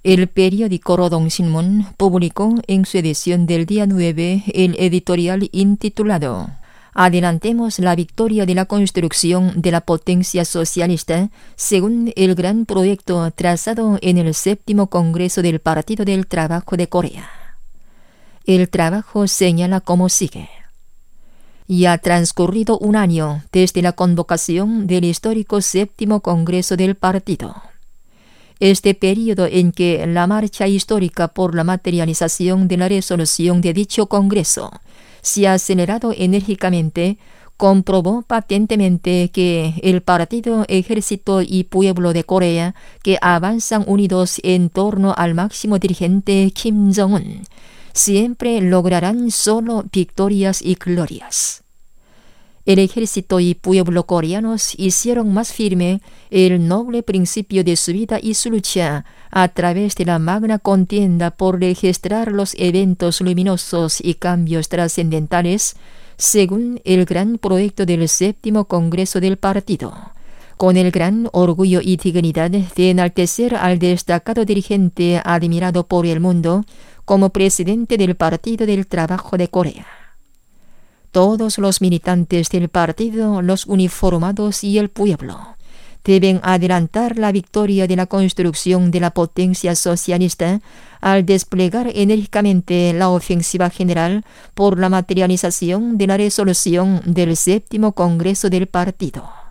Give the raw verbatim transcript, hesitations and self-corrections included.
El periódico Rodong-Sinmun publicó en su edición del día nueve el editorial intitulado «Adelantemos la victoria de la construcción de la potencia socialista según el gran proyecto trazado en el séptimo Congreso del Partido del Trabajo de Corea». El trabajo señala como sigue. Ya ha transcurrido un año desde la convocación del histórico séptimo Congreso del Partido. Este periodo en que la marcha histórica por la materialización de la resolución de dicho Congreso se ha acelerado enérgicamente, comprobó patentemente que el Partido, Ejército y Pueblo de Corea, que avanzan unidos en torno al máximo dirigente Kim Jong-un, siempre lograrán solo victorias y glorias. El ejército y pueblo coreanos hicieron más firme el noble principio de su vida y su lucha a través de la magna contienda por registrar los eventos luminosos y cambios trascendentales según el gran proyecto del séptimo Congreso del Partido, con el gran orgullo y dignidad de enaltecer al destacado dirigente admirado por el mundo como presidente del Partido del Trabajo de Corea. Todos los militantes del partido, los uniformados y el pueblo deben adelantar la victoria de la construcción de la potencia socialista al desplegar enérgicamente la ofensiva general por la materialización de la resolución del séptimo Congreso del Partido.